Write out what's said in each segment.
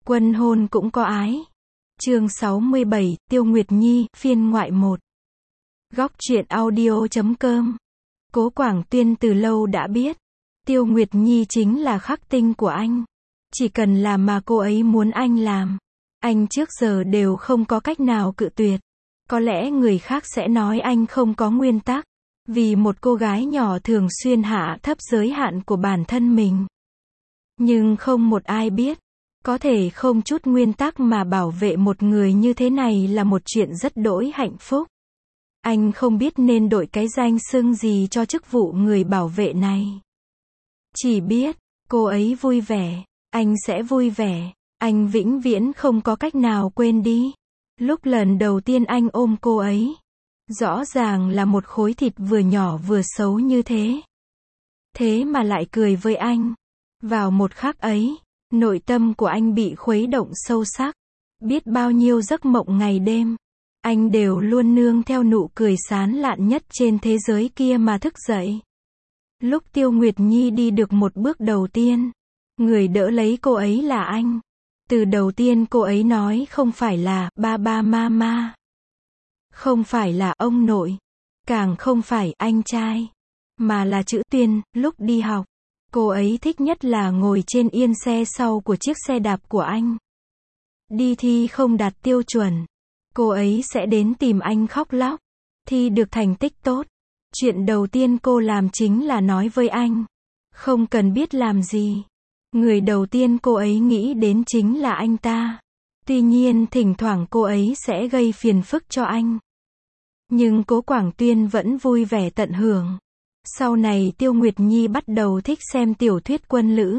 Quân hôn cũng có ái. Chương 67, Tiêu Nguyệt Nhi, phiên ngoại 1. Góc truyện audio.com. Cố Quảng Tuyên từ lâu đã biết, Tiêu Nguyệt Nhi chính là khắc tinh của anh. Chỉ cần làm mà cô ấy muốn anh làm, anh trước giờ đều không có cách nào cự tuyệt. Có lẽ người khác sẽ nói anh không có nguyên tắc, vì một cô gái nhỏ thường xuyên hạ thấp giới hạn của bản thân mình. Nhưng không một ai biết, có thể không chút nguyên tắc mà bảo vệ một người như thế này là một chuyện rất đỗi hạnh phúc. Anh không biết nên đổi cái danh xưng gì cho chức vụ người bảo vệ này. Chỉ biết, cô ấy vui vẻ, anh sẽ vui vẻ, anh vĩnh viễn không có cách nào quên đi. Lúc lần đầu tiên anh ôm cô ấy, rõ ràng là một khối thịt vừa nhỏ vừa xấu như thế. Thế mà lại cười với anh. Vào một khắc ấy, nội tâm của anh bị khuấy động sâu sắc. Biết bao nhiêu giấc mộng ngày đêm, anh đều luôn nương theo nụ cười sán lạn nhất trên thế giới kia mà thức dậy. Lúc Tiêu Nguyệt Nhi đi được một bước đầu tiên, người đỡ lấy cô ấy là anh. Từ đầu tiên cô ấy nói không phải là ba ba mama, không phải là ông nội, càng không phải anh trai, mà là chữ Tuyên. Lúc đi học, cô ấy thích nhất là ngồi trên yên xe sau của chiếc xe đạp của anh. Đi thi không đạt tiêu chuẩn, cô ấy sẽ đến tìm anh khóc lóc. Thi được thành tích tốt, chuyện đầu tiên cô làm chính là nói với anh. Không cần biết làm gì, người đầu tiên cô ấy nghĩ đến chính là anh ta. Tuy nhiên thỉnh thoảng cô ấy sẽ gây phiền phức cho anh, nhưng Cố Quảng Tuyên vẫn vui vẻ tận hưởng. Sau này Tiêu Nguyệt Nhi bắt đầu thích xem tiểu thuyết quân lữ.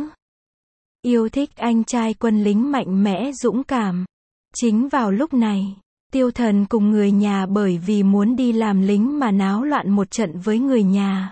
Yêu thích anh trai quân lính mạnh mẽ dũng cảm. Chính vào lúc này, Tiêu Thần cùng người nhà bởi vì muốn đi làm lính mà náo loạn một trận với người nhà.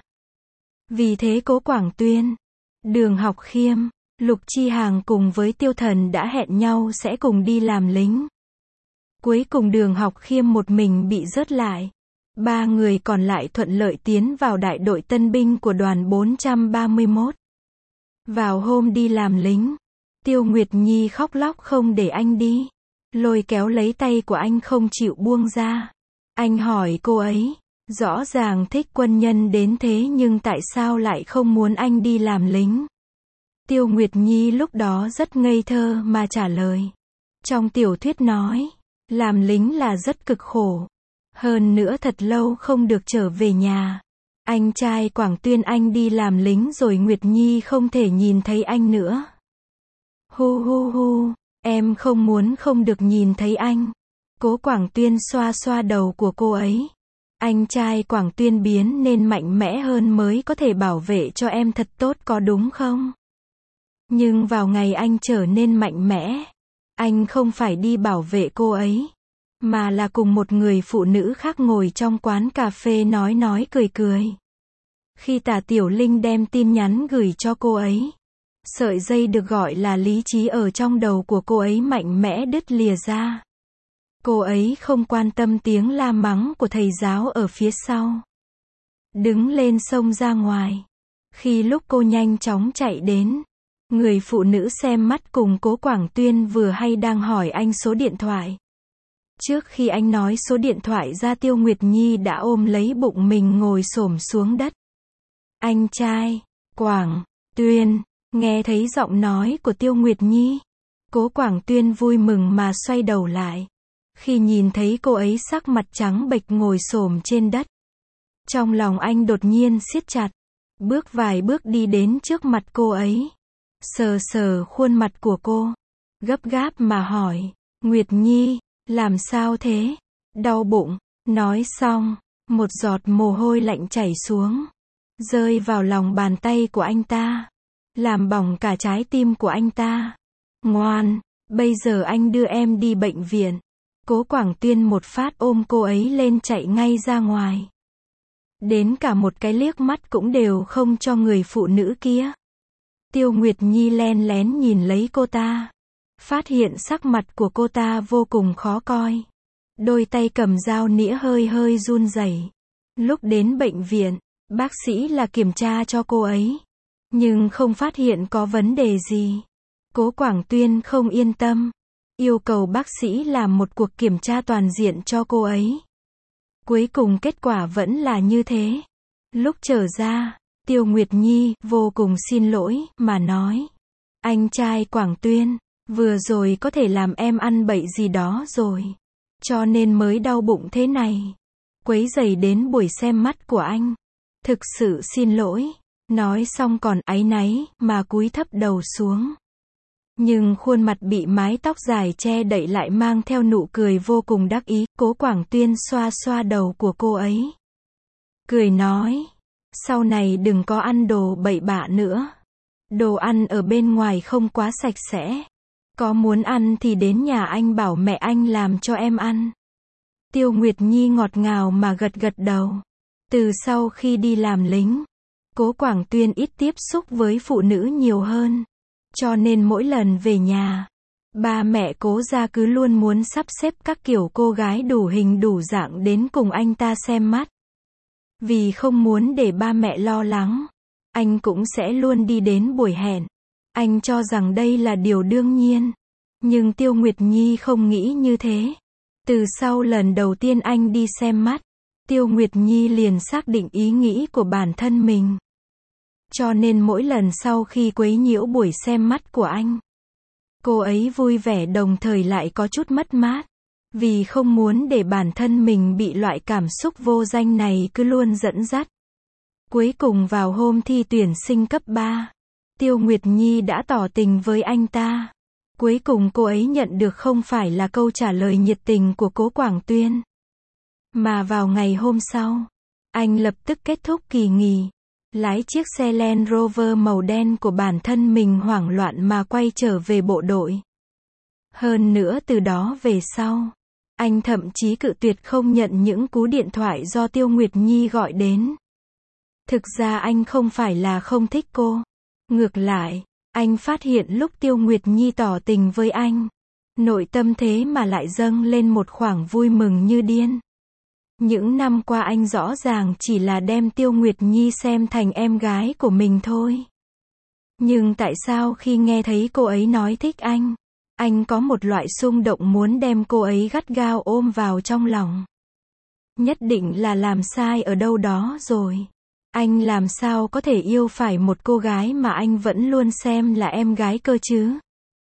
Vì thế Cố Quảng Tuyên, Đường Học Khiêm, Lục Chi Hàng cùng với Tiêu Thần đã hẹn nhau sẽ cùng đi làm lính. Cuối cùng Đường Học Khiêm một mình bị rớt lại. Ba người còn lại thuận lợi tiến vào đại đội tân binh của đoàn 431. Vào hôm đi làm lính, Tiêu Nguyệt Nhi khóc lóc không để anh đi, lôi kéo lấy tay của anh không chịu buông ra. Anh hỏi cô ấy, rõ ràng thích quân nhân đến thế nhưng tại sao lại không muốn anh đi làm lính? Tiêu Nguyệt Nhi lúc đó rất ngây thơ mà trả lời. Trong tiểu thuyết nói, làm lính là rất cực khổ. Hơn nữa thật lâu không được trở về nhà. Anh trai Quảng Tuyên anh đi làm lính rồi Nguyệt Nhi không thể nhìn thấy anh nữa. Hu hu hu, em không muốn không được nhìn thấy anh. Cố Quảng Tuyên xoa xoa đầu của cô ấy. Anh trai Quảng Tuyên biến nên mạnh mẽ hơn mới có thể bảo vệ cho em thật tốt có đúng không? Nhưng vào ngày anh trở nên mạnh mẽ, anh không phải đi bảo vệ cô ấy, mà là cùng một người phụ nữ khác ngồi trong quán cà phê nói cười cười. Khi Tả Tiểu Linh đem tin nhắn gửi cho cô ấy, sợi dây được gọi là lý trí ở trong đầu của cô ấy mạnh mẽ đứt lìa ra. Cô ấy không quan tâm tiếng la mắng của thầy giáo ở phía sau. Đứng lên xông ra ngoài. Khi lúc cô nhanh chóng chạy đến, người phụ nữ xem mắt cùng Cố Quảng Tuyên vừa hay đang hỏi anh số điện thoại. Trước khi anh nói số điện thoại ra Tiêu Nguyệt Nhi đã ôm lấy bụng mình ngồi xổm xuống đất. Anh trai, Quảng Tuyên, nghe thấy giọng nói của Tiêu Nguyệt Nhi. Cố Quảng Tuyên vui mừng mà xoay đầu lại. Khi nhìn thấy cô ấy sắc mặt trắng bệch ngồi xổm trên đất, trong lòng anh đột nhiên siết chặt. Bước vài bước đi đến trước mặt cô ấy, sờ sờ khuôn mặt của cô, gấp gáp mà hỏi, Nguyệt Nhi, làm sao thế? Đau bụng. Nói xong, một giọt mồ hôi lạnh chảy xuống, rơi vào lòng bàn tay của anh ta, làm bỏng cả trái tim của anh ta. Ngoan, bây giờ anh đưa em đi bệnh viện. Cố Quảng Tuyên một phát ôm cô ấy lên chạy ngay ra ngoài. Đến cả một cái liếc mắt cũng đều không cho người phụ nữ kia. Tiêu Nguyệt Nhi len lén nhìn lấy cô ta, phát hiện sắc mặt của cô ta vô cùng khó coi. Đôi tay cầm dao nĩa hơi hơi run rẩy. Lúc đến bệnh viện, bác sĩ là kiểm tra cho cô ấy, nhưng không phát hiện có vấn đề gì. Cố Quảng Tuyên không yên tâm, yêu cầu bác sĩ làm một cuộc kiểm tra toàn diện cho cô ấy. Cuối cùng kết quả vẫn là như thế. Lúc trở ra, Tiêu Nguyệt Nhi vô cùng xin lỗi mà nói: anh trai Quảng Tuyên, vừa rồi có thể làm em ăn bậy gì đó rồi, cho nên mới đau bụng thế này, quấy rầy đến buổi xem mắt của anh. Thực sự xin lỗi. Nói xong còn áy náy mà cúi thấp đầu xuống. Nhưng khuôn mặt bị mái tóc dài che đậy lại mang theo nụ cười vô cùng đắc ý. Cố Quảng Tuyên xoa xoa đầu của cô ấy, cười nói: sau này đừng có ăn đồ bậy bạ nữa. Đồ ăn ở bên ngoài không quá sạch sẽ. Có muốn ăn thì đến nhà anh bảo mẹ anh làm cho em ăn. Tiêu Nguyệt Nhi ngọt ngào mà gật gật đầu. Từ sau khi đi làm lính, Cố Quảng Tuyên ít tiếp xúc với phụ nữ nhiều hơn. Cho nên mỗi lần về nhà, ba mẹ Cố gia cứ luôn muốn sắp xếp các kiểu cô gái đủ hình đủ dạng đến cùng anh ta xem mắt. Vì không muốn để ba mẹ lo lắng, anh cũng sẽ luôn đi đến buổi hẹn. Anh cho rằng đây là điều đương nhiên. Nhưng Tiêu Nguyệt Nhi không nghĩ như thế. Từ sau lần đầu tiên anh đi xem mắt, Tiêu Nguyệt Nhi liền xác định ý nghĩ của bản thân mình. Cho nên mỗi lần sau khi quấy nhiễu buổi xem mắt của anh, cô ấy vui vẻ đồng thời lại có chút mất mát. Vì không muốn để bản thân mình bị loại cảm xúc vô danh này cứ luôn dẫn dắt. Cuối cùng vào hôm thi tuyển sinh cấp 3, Tiêu Nguyệt Nhi đã tỏ tình với anh ta. Cuối cùng cô ấy nhận được không phải là câu trả lời nhiệt tình của Cố Quảng Tuyên, mà vào ngày hôm sau, anh lập tức kết thúc kỳ nghỉ, lái chiếc xe Land Rover màu đen của bản thân mình hoảng loạn mà quay trở về bộ đội. Hơn nữa từ đó về sau, anh thậm chí cự tuyệt không nhận những cú điện thoại do Tiêu Nguyệt Nhi gọi đến. Thực ra anh không phải là không thích cô. Ngược lại, anh phát hiện lúc Tiêu Nguyệt Nhi tỏ tình với anh, nội tâm thế mà lại dâng lên một khoảng vui mừng như điên. Những năm qua anh rõ ràng chỉ là đem Tiêu Nguyệt Nhi xem thành em gái của mình thôi. Nhưng tại sao khi nghe thấy cô ấy nói thích anh có một loại xung động muốn đem cô ấy gắt gao ôm vào trong lòng. Nhất định là làm sai ở đâu đó rồi. Anh làm sao có thể yêu phải một cô gái mà anh vẫn luôn xem là em gái cơ chứ?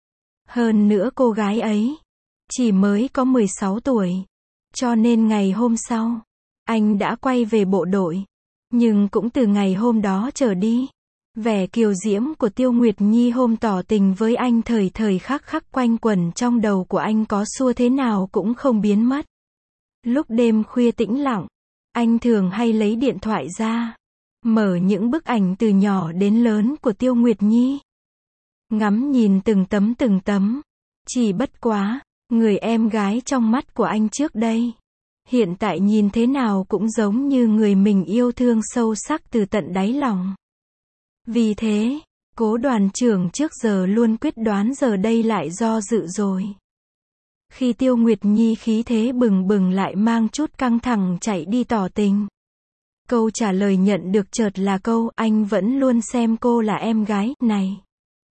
Hơn nữa cô gái ấy chỉ mới có 16 tuổi. Cho nên ngày hôm sau, anh đã quay về bộ đội. Nhưng cũng từ ngày hôm đó trở đi, vẻ kiều diễm của Tiêu Nguyệt Nhi hôm tỏ tình với anh thời thời khắc khắc quanh quẩn trong đầu của anh có xua thế nào cũng không biến mất. Lúc đêm khuya tĩnh lặng, anh thường hay lấy điện thoại ra, mở những bức ảnh từ nhỏ đến lớn của Tiêu Nguyệt Nhi. Ngắm nhìn từng tấm, chỉ bất quá, người em gái trong mắt của anh trước đây, hiện tại nhìn thế nào cũng giống như người mình yêu thương sâu sắc từ tận đáy lòng. Vì thế, Cố đoàn trưởng trước giờ luôn quyết đoán giờ đây lại do dự rồi. Khi Tiêu Nguyệt Nhi khí thế bừng bừng lại mang chút căng thẳng chạy đi tỏ tình, câu trả lời nhận được chợt là câu anh vẫn luôn xem cô là em gái này.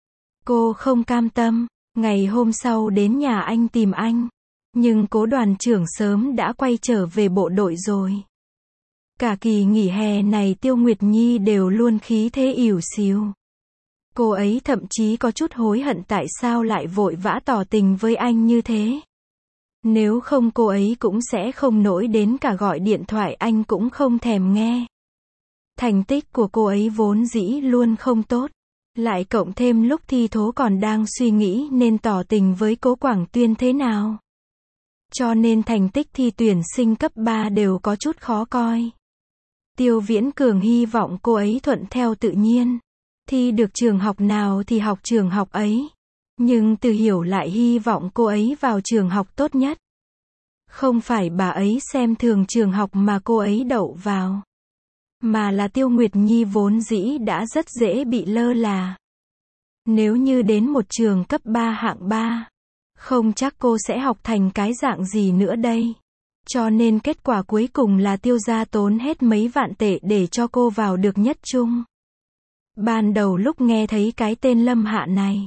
Cô không cam tâm, ngày hôm sau đến nhà anh tìm anh, nhưng Cố đoàn trưởng sớm đã quay trở về bộ đội rồi. Cả kỳ nghỉ hè này Tiêu Nguyệt Nhi đều luôn khí thế ỉu xìu. Cô ấy thậm chí có chút hối hận tại sao lại vội vã tỏ tình với anh như thế. Nếu không cô ấy cũng sẽ không nổi đến cả gọi điện thoại anh cũng không thèm nghe. Thành tích của cô ấy vốn dĩ luôn không tốt. Lại cộng thêm lúc thi thố còn đang suy nghĩ nên tỏ tình với Cố Quảng Tuyên thế nào. Cho nên thành tích thi tuyển sinh cấp 3 đều có chút khó coi. Tiêu Viễn Cường hy vọng cô ấy thuận theo tự nhiên. Thi được trường học nào thì học trường học ấy. Nhưng Từ Hiểu lại hy vọng cô ấy vào trường học tốt nhất. Không phải bà ấy xem thường trường học mà cô ấy đậu vào, mà là Tiêu Nguyệt Nhi vốn dĩ đã rất dễ bị lơ là. Nếu như đến một trường cấp 3 hạng 3, không chắc cô sẽ học thành cái dạng gì nữa đây. Cho nên kết quả cuối cùng là Tiêu gia tốn hết mấy vạn tệ để cho cô vào được nhất trung. Ban đầu lúc nghe thấy cái tên Lâm Hạ này,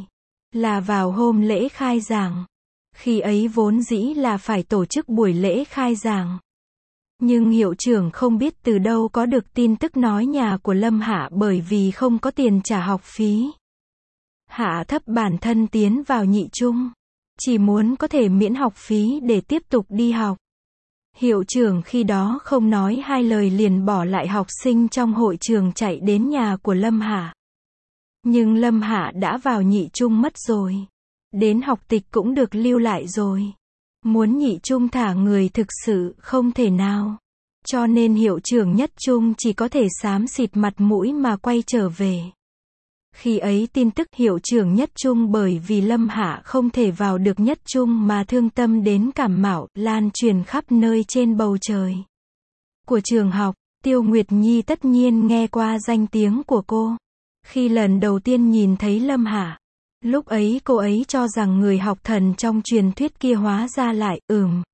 Là vào hôm lễ khai giảng. Khi ấy vốn dĩ là phải tổ chức buổi lễ khai giảng. Nhưng hiệu trưởng không biết từ đâu có được tin tức nói nhà của Lâm Hạ bởi vì không có tiền trả học phí. Hạ thấp bản thân tiến vào nhị trung. Chỉ muốn có thể miễn học phí để tiếp tục đi học. Hiệu trưởng khi đó không nói hai lời liền bỏ lại học sinh trong hội trường chạy đến nhà của Lâm Hạ. Nhưng Lâm Hạ đã vào nhị trung mất rồi. Đến học tịch cũng được lưu lại rồi. Muốn nhị trung thả người thực sự không thể nào. Cho nên hiệu trưởng nhất trung chỉ có thể xám xịt mặt mũi mà quay trở về. Khi ấy tin tức hiệu trưởng nhất trung bởi vì Lâm Hạ không thể vào được nhất trung mà thương tâm đến cảm mạo, lan truyền khắp nơi trên bầu trời của trường học. Tiêu Nguyệt Nhi tất nhiên nghe qua danh tiếng của cô. Khi lần đầu tiên nhìn thấy Lâm Hạ, lúc ấy cô ấy cho rằng người học thần trong truyền thuyết kia hóa ra lại,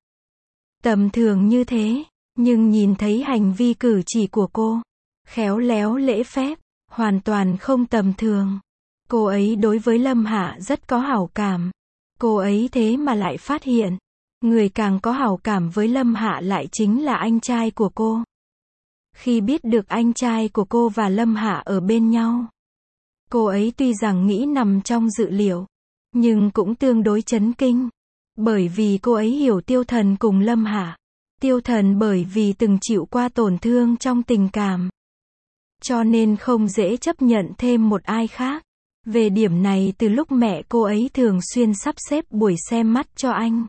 tầm thường như thế. Nhưng nhìn thấy hành vi cử chỉ của cô, khéo léo lễ phép, hoàn toàn không tầm thường. Cô ấy đối với Lâm Hạ rất có hảo cảm. Cô ấy thế mà lại phát hiện, người càng có hảo cảm với Lâm Hạ lại chính là anh trai của cô. Khi biết được anh trai của cô và Lâm Hạ ở bên nhau, cô ấy tuy rằng nghĩ nằm trong dự liệu, nhưng cũng tương đối chấn kinh. Bởi vì cô ấy hiểu Tiêu Thần cùng Lâm Hạ. Tiêu Thần bởi vì từng chịu qua tổn thương trong tình cảm, cho nên không dễ chấp nhận thêm một ai khác. Về điểm này từ lúc mẹ cô ấy thường xuyên sắp xếp buổi xem mắt cho anh.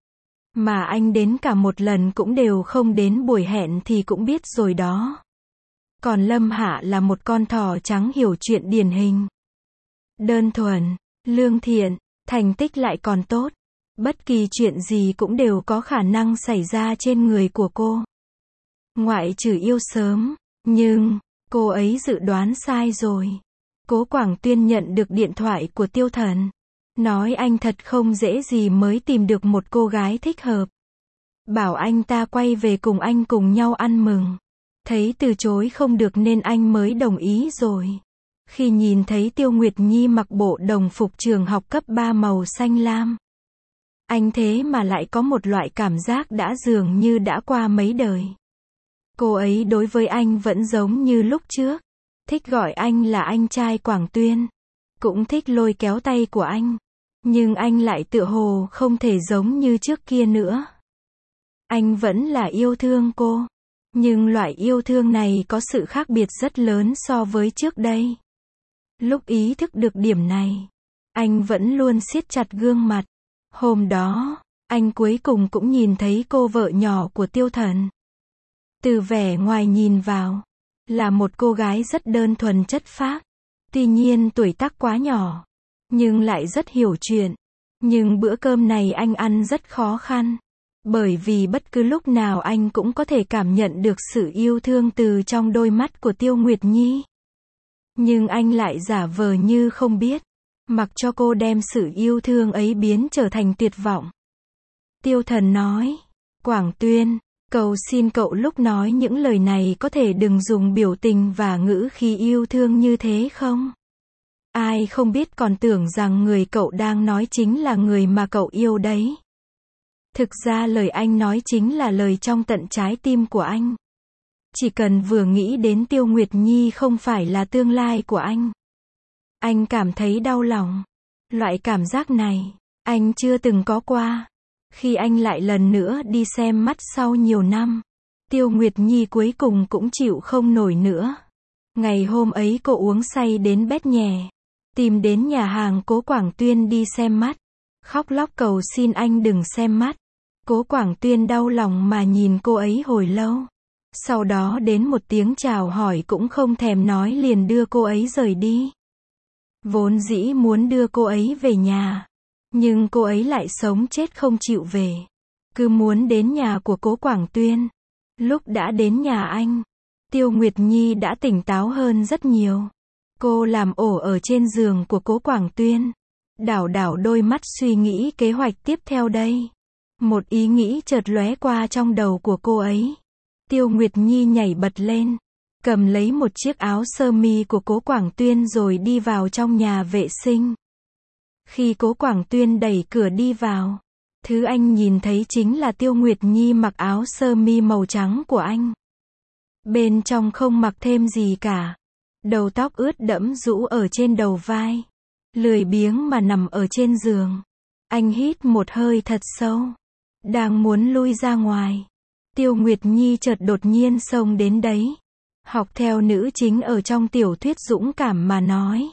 Mà anh đến cả một lần cũng đều không đến buổi hẹn thì cũng biết rồi đó. Còn Lâm Hạ là một con thỏ trắng hiểu chuyện điển hình. Đơn thuần, lương thiện, thành tích lại còn tốt. Bất kỳ chuyện gì cũng đều có khả năng xảy ra trên người của cô. Ngoại trừ yêu sớm, nhưng cô ấy dự đoán sai rồi. Cố Quảng Tuyên nhận được điện thoại của Tiêu Thần, nói anh thật không dễ gì mới tìm được một cô gái thích hợp. Bảo anh ta quay về cùng anh cùng nhau ăn mừng. Thấy từ chối không được nên anh mới đồng ý rồi. Khi nhìn thấy Tiêu Nguyệt Nhi mặc bộ đồng phục trường học cấp 3 màu xanh lam, anh thế mà lại có một loại cảm giác đã dường như đã qua mấy đời. Cô ấy đối với anh vẫn giống như lúc trước. Thích gọi anh là anh trai Quảng Tuyên. Cũng thích lôi kéo tay của anh. Nhưng anh lại tựa hồ không thể giống như trước kia nữa. Anh vẫn là yêu thương cô. Nhưng loại yêu thương này có sự khác biệt rất lớn so với trước đây. Lúc ý thức được điểm này, anh vẫn luôn siết chặt gương mặt. Hôm đó, anh cuối cùng cũng nhìn thấy cô vợ nhỏ của Tiêu Thần. Từ vẻ ngoài nhìn vào, là một cô gái rất đơn thuần chất phác. Tuy nhiên tuổi tác quá nhỏ, nhưng lại rất hiểu chuyện. Nhưng bữa cơm này anh ăn rất khó khăn. Bởi vì bất cứ lúc nào anh cũng có thể cảm nhận được sự yêu thương từ trong đôi mắt của Tiêu Nguyệt Nhi. Nhưng anh lại giả vờ như không biết. Mặc cho cô đem sự yêu thương ấy biến trở thành tuyệt vọng. Tiêu Thần nói, Quảng Tuyên, cầu xin cậu lúc nói những lời này có thể đừng dùng biểu tình và ngữ khí yêu thương như thế không? Ai không biết còn tưởng rằng người cậu đang nói chính là người mà cậu yêu đấy. Thực ra lời anh nói chính là lời trong tận trái tim của anh. Chỉ cần vừa nghĩ đến Tiêu Nguyệt Nhi không phải là tương lai của anh cảm thấy đau lòng. Loại cảm giác này, anh chưa từng có qua. Khi anh lại lần nữa đi xem mắt sau nhiều năm, Tiêu Nguyệt Nhi cuối cùng cũng chịu không nổi nữa. Ngày hôm ấy cô uống say đến bét nhè, tìm đến nhà hàng Cố Quảng Tuyên đi xem mắt, khóc lóc cầu xin anh đừng xem mắt. Cố Quảng Tuyên đau lòng mà nhìn cô ấy hồi lâu. Sau đó đến một tiếng chào hỏi cũng không thèm nói liền đưa cô ấy rời đi. Vốn dĩ muốn đưa cô ấy về nhà, nhưng cô ấy lại sống chết không chịu về. Cứ muốn đến nhà của Cố Quảng Tuyên. Lúc đã đến nhà anh, Tiêu Nguyệt Nhi đã tỉnh táo hơn rất nhiều. Cô làm ổ ở trên giường của Cố Quảng Tuyên. Đảo đảo đôi mắt suy nghĩ kế hoạch tiếp theo đây. Một ý nghĩ chợt lóe qua trong đầu của cô ấy. Tiêu Nguyệt Nhi nhảy bật lên, cầm lấy một chiếc áo sơ mi của Cố Quảng Tuyên rồi đi vào trong nhà vệ sinh. Khi Cố Quảng Tuyên đẩy cửa đi vào, thứ anh nhìn thấy chính là Tiêu Nguyệt Nhi mặc áo sơ mi màu trắng của anh. Bên trong không mặc thêm gì cả. Đầu tóc ướt đẫm rũ ở trên đầu vai. Lười biếng mà nằm ở trên giường. Anh hít một hơi thật sâu. Đang muốn lui ra ngoài. Tiêu Nguyệt Nhi chợt đột nhiên xông đến đấy. Học theo nữ chính ở trong tiểu thuyết dũng cảm mà nói.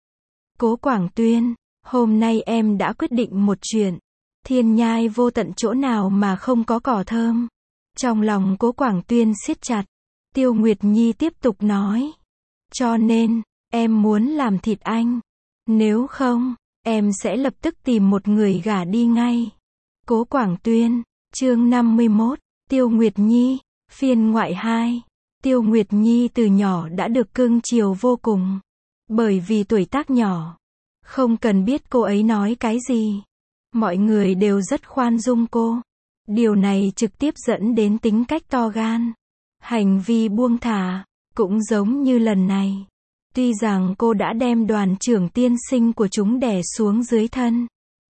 Cố Quảng Tuyên, hôm nay em đã quyết định một chuyện. Thiên nhai vô tận chỗ nào mà không có cỏ thơm. Trong lòng Cố Quảng Tuyên siết chặt. Tiêu Nguyệt Nhi tiếp tục nói. Cho nên, em muốn làm thịt anh. Nếu không, em sẽ lập tức tìm một người gả đi ngay. Cố Quảng Tuyên, chương 51, Tiêu Nguyệt Nhi, phiên ngoại 2. Tiêu Nguyệt Nhi từ nhỏ đã được cưng chiều vô cùng. Bởi vì tuổi tác nhỏ, không cần biết cô ấy nói cái gì. Mọi người đều rất khoan dung cô. Điều này trực tiếp dẫn đến tính cách to gan. Hành vi buông thả, cũng giống như lần này. Tuy rằng cô đã đem đoàn trưởng tiên sinh của chúng đè xuống dưới thân.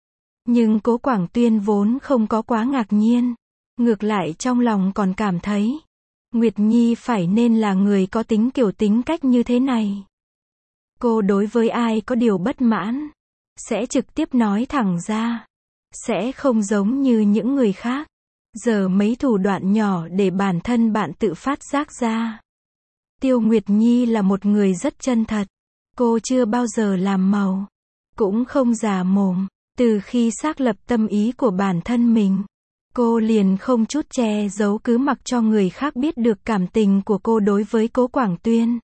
Nhưng Cố Quảng Tuyên vốn không có quá ngạc nhiên. Ngược lại trong lòng còn cảm thấy. Nguyệt Nhi phải nên là người có kiểu tính cách như thế này. Cô đối với ai có điều bất mãn, sẽ trực tiếp nói thẳng ra. Sẽ không giống như những người khác. Giờ mấy thủ đoạn nhỏ để bản thân bạn tự phát giác ra. Tiêu Nguyệt Nhi là một người rất chân thật. Cô chưa bao giờ làm màu. Cũng không giả mồm. Từ khi xác lập tâm ý của bản thân mình, cô liền không chút che giấu cứ mặc cho người khác biết được cảm tình của cô đối với Cố Quảng Tuyên.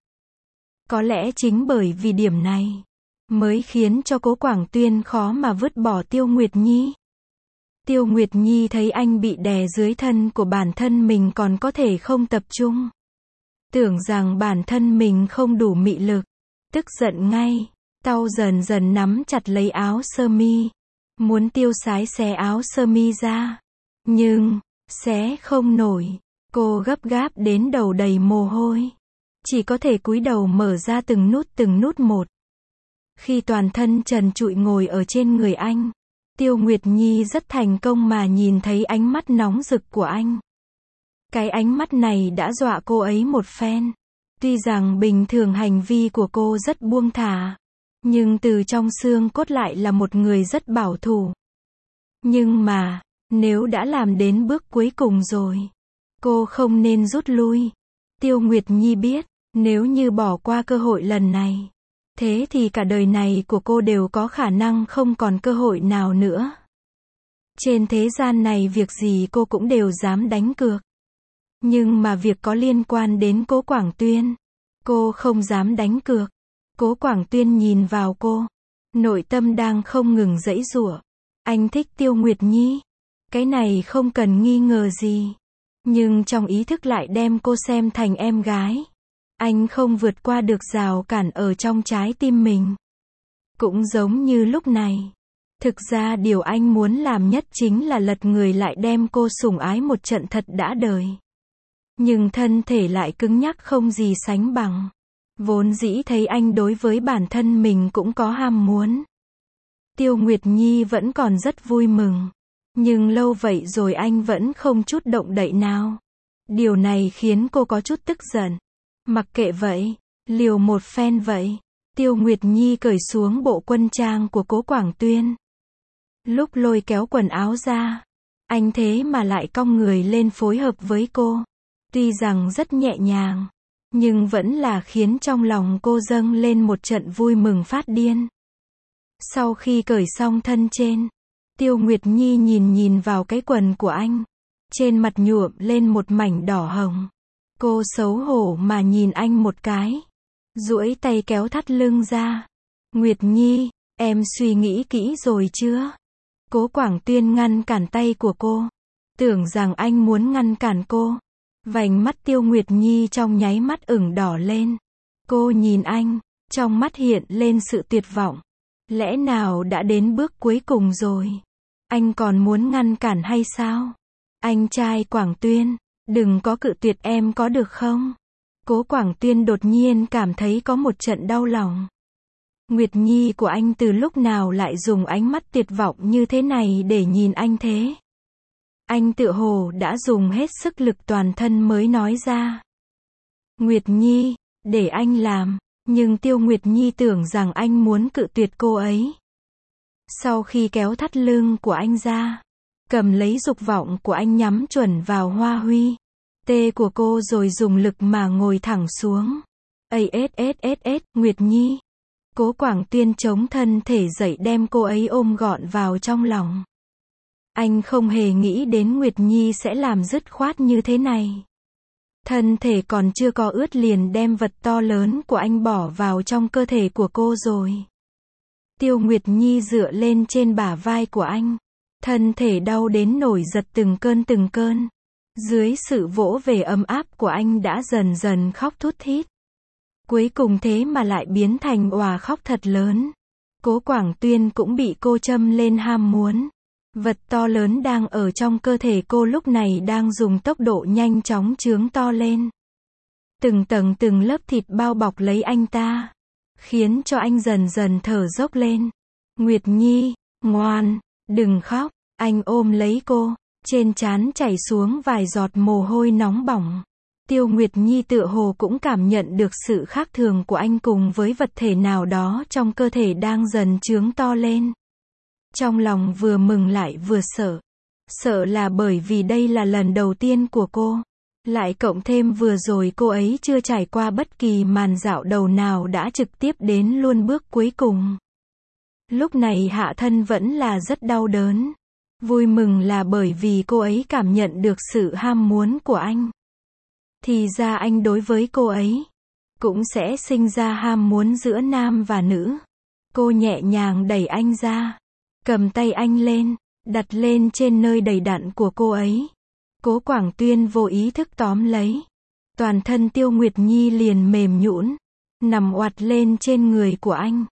Có lẽ chính bởi vì điểm này, mới khiến cho Cố Quảng Tuyên khó mà vứt bỏ Tiêu Nguyệt Nhi. Tiêu Nguyệt Nhi thấy anh bị đè dưới thân của bản thân mình còn có thể không tập trung. Tưởng rằng bản thân mình không đủ mị lực. Tức giận ngay. Tao dần dần nắm chặt lấy áo sơ mi. Muốn tiêu sái xé áo sơ mi ra. Nhưng, xé không nổi. Cô gấp gáp đến đầu đầy mồ hôi. Chỉ có thể cúi đầu mở ra từng nút một. Khi toàn thân trần trụi ngồi ở trên người anh, Tiêu Nguyệt Nhi rất thành công mà nhìn thấy ánh mắt nóng rực của anh. Cái ánh mắt này đã dọa cô ấy một phen. Tuy rằng bình thường hành vi của cô rất buông thả, nhưng từ trong xương cốt lại là một người rất bảo thủ. Nhưng mà, nếu đã làm đến bước cuối cùng rồi, cô không nên rút lui. Tiêu Nguyệt Nhi biết, nếu như bỏ qua cơ hội lần này, thế thì cả đời này của cô đều có khả năng không còn cơ hội nào nữa. Trên thế gian này việc gì cô cũng đều dám đánh cược. Nhưng mà việc có liên quan đến Cố Quảng Tuyên, cô không dám đánh cược. Cố Quảng Tuyên nhìn vào cô, nội tâm đang không ngừng giãy giụa. Anh thích Tiêu Nguyệt Nhi, cái này không cần nghi ngờ gì. Nhưng trong ý thức lại đem cô xem thành em gái. Anh không vượt qua được rào cản ở trong trái tim mình. Cũng giống như lúc này. Thực ra điều anh muốn làm nhất chính là lật người lại đem cô sủng ái một trận thật đã đời. Nhưng thân thể lại cứng nhắc không gì sánh bằng. Vốn dĩ thấy anh đối với bản thân mình cũng có ham muốn. Tiêu Nguyệt Nhi vẫn còn rất vui mừng. Nhưng lâu vậy rồi anh vẫn không chút động đậy nào. Điều này khiến cô có chút tức giận. Mặc kệ vậy, liều một phen vậy. Tiêu Nguyệt Nhi cởi xuống bộ quân trang của Cố Quảng Tuyên. Lúc lôi kéo quần áo ra, anh thế mà lại cong người lên phối hợp với cô. Tuy rằng rất nhẹ nhàng, nhưng vẫn là khiến trong lòng cô dâng lên một trận vui mừng phát điên. Sau khi cởi xong thân trên, Tiêu Nguyệt Nhi nhìn vào cái quần của anh. Trên mặt nhuộm lên một mảnh đỏ hồng. Cô xấu hổ mà nhìn anh một cái. Duỗi tay kéo thắt lưng ra. Nguyệt Nhi, em suy nghĩ kỹ rồi chưa? Cố Quảng Tuyên ngăn cản tay của cô. Tưởng rằng anh muốn ngăn cản cô. Vành mắt Tiêu Nguyệt Nhi trong nháy mắt ửng đỏ lên. Cô nhìn anh, trong mắt hiện lên sự tuyệt vọng. Lẽ nào đã đến bước cuối cùng rồi? Anh còn muốn ngăn cản hay sao? Anh trai Quảng Tuyên, đừng có cự tuyệt em có được không? Cố Quảng Tuyên đột nhiên cảm thấy có một trận đau lòng. Nguyệt Nhi của anh từ lúc nào lại dùng ánh mắt tuyệt vọng như thế này để nhìn anh thế? Anh tựa hồ đã dùng hết sức lực toàn thân mới nói ra. Nguyệt Nhi, để anh làm, nhưng Tiêu Nguyệt Nhi tưởng rằng anh muốn cự tuyệt cô ấy. Sau khi kéo thắt lưng của anh ra, cầm lấy dục vọng của anh nhắm chuẩn vào Hoa Huy, tê của cô rồi dùng lực mà ngồi thẳng xuống. Nguyệt Nhi. Cố Quảng Tuyên chống thân thể dậy đem cô ấy ôm gọn vào trong lòng. Anh không hề nghĩ đến Nguyệt Nhi sẽ làm dứt khoát như thế này. Thân thể còn chưa có ướt liền đem vật to lớn của anh bỏ vào trong cơ thể của cô rồi. Tiêu Nguyệt Nhi dựa lên trên bả vai của anh. Thân thể đau đến nổi giật từng cơn. Dưới sự vỗ về ấm áp của anh đã dần dần khóc thút thít. Cuối cùng thế mà lại biến thành òa khóc thật lớn. Cố Quảng Tuyên cũng bị cô châm lên ham muốn. Vật to lớn đang ở trong cơ thể cô lúc này đang dùng tốc độ nhanh chóng chướng to lên. Từng tầng từng lớp thịt bao bọc lấy anh ta, khiến cho anh dần dần thở dốc lên. Nguyệt Nhi, ngoan, đừng khóc. Anh ôm lấy cô, trên trán chảy xuống vài giọt mồ hôi nóng bỏng. Tiêu Nguyệt Nhi tựa hồ cũng cảm nhận được sự khác thường của anh cùng với vật thể nào đó trong cơ thể đang dần chướng to lên. Trong lòng vừa mừng lại vừa sợ. Sợ là bởi vì đây là lần đầu tiên của cô. Lại cộng thêm vừa rồi cô ấy chưa trải qua bất kỳ màn dạo đầu nào đã trực tiếp đến luôn bước cuối cùng. Lúc này hạ thân vẫn là rất đau đớn. Vui mừng là bởi vì cô ấy cảm nhận được sự ham muốn của anh. Thì ra anh đối với cô ấy cũng sẽ sinh ra ham muốn giữa nam và nữ. Cô nhẹ nhàng đẩy anh ra, cầm tay anh lên, đặt lên trên nơi đầy đặn của cô ấy. Cố Quảng Tuyên vô ý thức tóm lấy. Toàn thân Tiêu Nguyệt Nhi liền mềm nhũn, nằm oặt lên trên người của anh.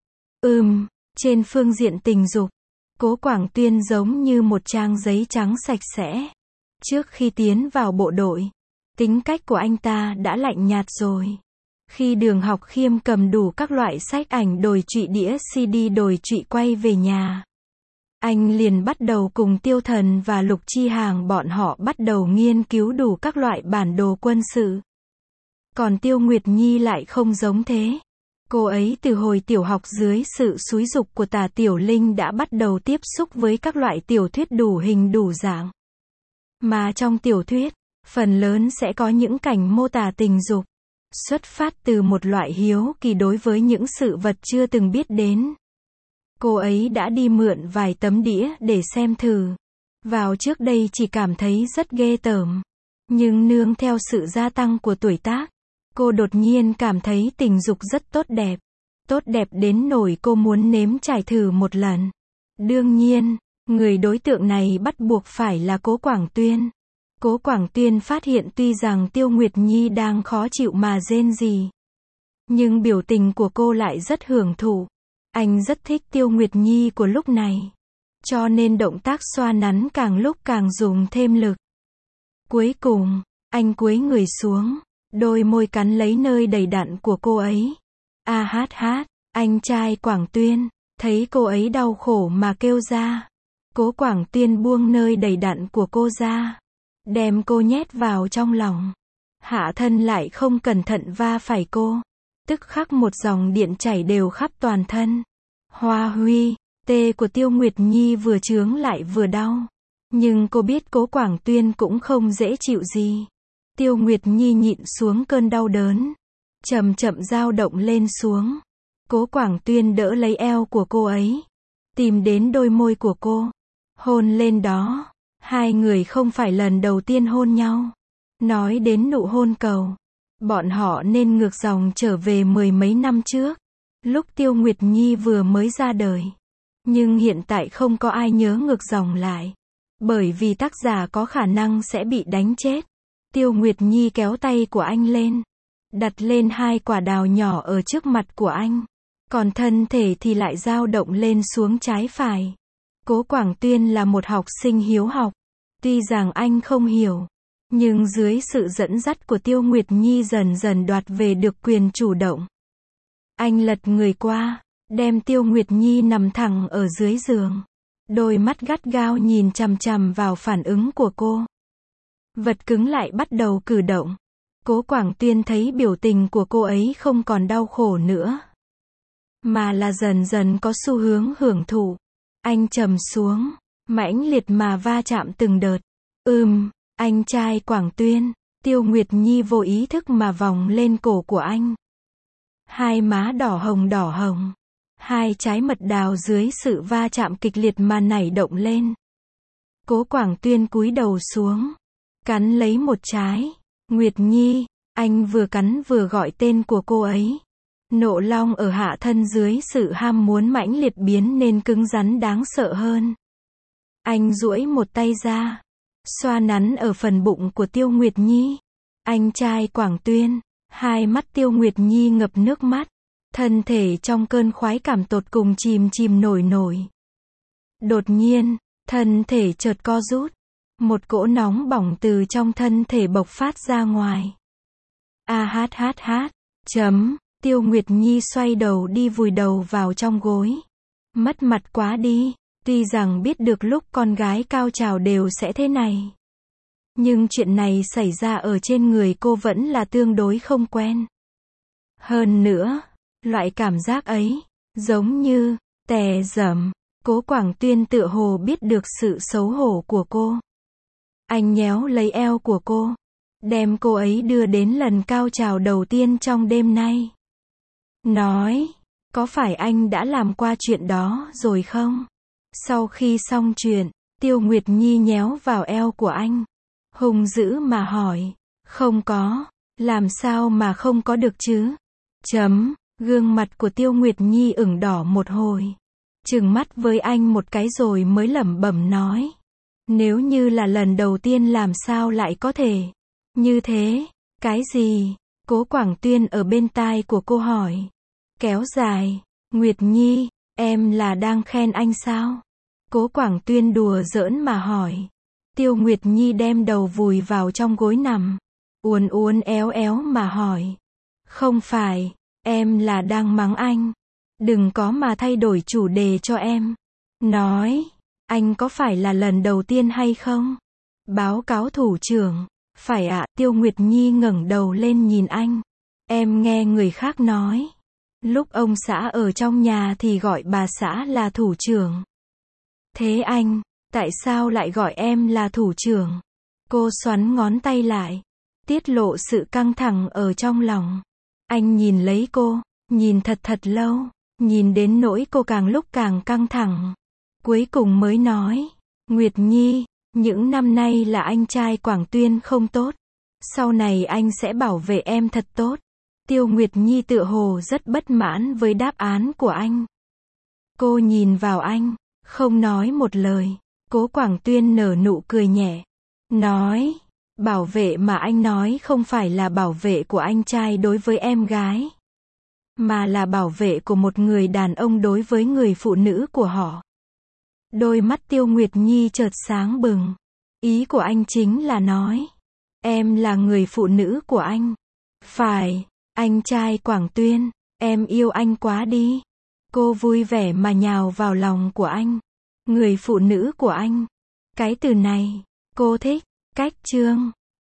Trên phương diện tình dục, Cố Quảng Tuyên giống như một trang giấy trắng sạch sẽ. Trước khi tiến vào bộ đội, tính cách của anh ta đã lạnh nhạt rồi. Khi Đường Học Khiêm cầm đủ các loại sách ảnh đồi trụy đĩa CD đồi trụy quay về nhà, anh liền bắt đầu cùng Tiêu Thần và Lục Chi Hàng bọn họ bắt đầu nghiên cứu đủ các loại bản đồ quân sự. Còn Tiêu Nguyệt Nhi lại không giống thế. Cô ấy từ hồi tiểu học dưới sự xúi giục của Tả Tiểu Linh đã bắt đầu tiếp xúc với các loại tiểu thuyết đủ hình đủ dạng. Mà trong tiểu thuyết, phần lớn sẽ có những cảnh mô tả tình dục, xuất phát từ một loại hiếu kỳ đối với những sự vật chưa từng biết đến. Cô ấy đã đi mượn vài tấm đĩa để xem thử. Vào trước đây chỉ cảm thấy rất ghê tởm. Nhưng nương theo sự gia tăng của tuổi tác, cô đột nhiên cảm thấy tình dục rất tốt đẹp. Tốt đẹp đến nỗi cô muốn nếm trải thử một lần. Đương nhiên, người đối tượng này bắt buộc phải là Cố Quảng Tuyên. Cố Quảng Tuyên phát hiện tuy rằng Tiêu Nguyệt Nhi đang khó chịu mà rên rỉ, nhưng biểu tình của cô lại rất hưởng thụ. Anh rất thích Tiêu Nguyệt Nhi của lúc này, cho nên động tác xoa nắn càng lúc càng dùng thêm lực. Cuối cùng, anh cúi người xuống, đôi môi cắn lấy nơi đầy đặn của cô ấy. Anh trai Quảng Tuyên, thấy cô ấy đau khổ mà kêu ra. Cố Quảng Tuyên buông nơi đầy đặn của cô ra, đem cô nhét vào trong lòng. Hạ thân lại không cẩn thận va phải cô. Tức khắc một dòng điện chảy đều khắp toàn thân. Hoa Huy, tê của Tiêu Nguyệt Nhi vừa chướng lại vừa đau. Nhưng cô biết Cố Quảng Tuyên cũng không dễ chịu gì. Tiêu Nguyệt Nhi nhịn xuống cơn đau đớn, chậm chậm dao động lên xuống. Cố Quảng Tuyên đỡ lấy eo của cô ấy, tìm đến đôi môi của cô, hôn lên đó. Hai người không phải lần đầu tiên hôn nhau. Nói đến nụ hôn cầu, bọn họ nên ngược dòng trở về mười mấy năm trước, lúc Tiêu Nguyệt Nhi vừa mới ra đời. Nhưng hiện tại không có ai nhớ ngược dòng lại, bởi vì tác giả có khả năng sẽ bị đánh chết. Tiêu Nguyệt Nhi kéo tay của anh lên, đặt lên hai quả đào nhỏ ở trước mặt của anh, còn thân thể thì lại dao động lên xuống trái phải. Cố Quảng Tuyên là một học sinh hiếu học, tuy rằng anh không hiểu, nhưng dưới sự dẫn dắt của Tiêu Nguyệt Nhi dần dần đoạt về được quyền chủ động. Anh lật người qua, đem Tiêu Nguyệt Nhi nằm thẳng ở dưới giường. Đôi mắt gắt gao nhìn chằm chằm vào phản ứng của cô. Vật cứng lại bắt đầu cử động. Cố Quảng Tuyên thấy biểu tình của cô ấy không còn đau khổ nữa, mà là dần dần có xu hướng hưởng thụ. Anh trầm xuống, mãnh liệt mà va chạm từng đợt. Anh trai Quảng Tuyên. Tiêu Nguyệt Nhi vô ý thức mà vòng lên cổ của anh. Hai má đỏ hồng. Hai trái mật đào dưới sự va chạm kịch liệt mà nảy động lên. Cố Quảng Tuyên cúi đầu xuống, cắn lấy một trái. Nguyệt Nhi, anh vừa cắn vừa gọi tên của cô ấy. Nộ long ở hạ thân dưới sự ham muốn mãnh liệt biến nên cứng rắn đáng sợ hơn. Anh duỗi một tay ra, xoa nắn ở phần bụng của Tiêu Nguyệt Nhi. Anh trai Quảng Tuyên. Hai mắt Tiêu Nguyệt Nhi ngập nước mắt. Thân thể trong cơn khoái cảm tột cùng chìm nổi. Đột nhiên, thân thể chợt co rút. Một cỗ nóng bỏng từ trong thân thể bộc phát ra ngoài. Tiêu Nguyệt Nhi xoay đầu đi vùi đầu vào trong gối. Mất mặt quá đi. Tuy rằng biết được lúc con gái cao trào đều sẽ thế này, nhưng chuyện này xảy ra ở trên người cô vẫn là tương đối không quen. Hơn nữa, loại cảm giác ấy, giống như, tè dẫm. Cố Quảng Tuyên tựa hồ biết được sự xấu hổ của cô. Anh nhéo lấy eo của cô, đem cô ấy đưa đến lần cao trào đầu tiên trong đêm nay. Nói, có phải anh đã làm qua chuyện đó rồi không? Sau khi xong chuyện, Tiêu Nguyệt Nhi nhéo vào eo của anh, hung dữ mà hỏi. Không có, làm sao mà không có được chứ? Gương mặt của Tiêu Nguyệt Nhi ửng đỏ một hồi, trừng mắt với anh một cái rồi mới lẩm bẩm nói. Nếu như là lần đầu tiên làm sao lại có thể như thế? Cái gì? Cố Quảng Tuyên ở bên tai của cô hỏi. Kéo dài. Nguyệt Nhi, em là đang khen anh sao? Cố Quảng Tuyên đùa giỡn mà hỏi. Tiêu Nguyệt Nhi đem đầu vùi vào trong gối nằm, uốn éo mà hỏi. Không phải, em là đang mắng anh. Đừng có mà thay đổi chủ đề cho em. Nói, anh có phải là lần đầu tiên hay không? Báo cáo thủ trưởng. Phải ạ. Tiêu Nguyệt Nhi ngẩng đầu lên nhìn anh. Em nghe người khác nói, lúc ông xã ở trong nhà thì gọi bà xã là thủ trưởng. Thế anh, tại sao lại gọi em là thủ trưởng? Cô xoắn ngón tay lại, tiết lộ sự căng thẳng ở trong lòng. Anh nhìn lấy cô, nhìn thật lâu, nhìn đến nỗi cô càng lúc càng căng thẳng. Cuối cùng mới nói, Nguyệt Nhi, những năm nay là anh trai Quảng Tuyên không tốt. Sau này anh sẽ bảo vệ em thật tốt. Tiêu Nguyệt Nhi tựa hồ rất bất mãn với đáp án của anh. Cô nhìn vào anh, không nói một lời. Cố Quảng Tuyên nở nụ cười nhẹ, nói, bảo vệ mà anh nói không phải là bảo vệ của anh trai đối với em gái, mà là bảo vệ của một người đàn ông đối với người phụ nữ của họ. Đôi mắt Tiêu Nguyệt Nhi chợt sáng bừng. Ý của anh chính là nói, em là người phụ nữ của anh. Phải, anh trai Quảng Tuyên, em yêu anh quá đi. Cô vui vẻ mà nhào vào lòng của anh. Người phụ nữ của anh. Cái từ này, cô thích. Cách chương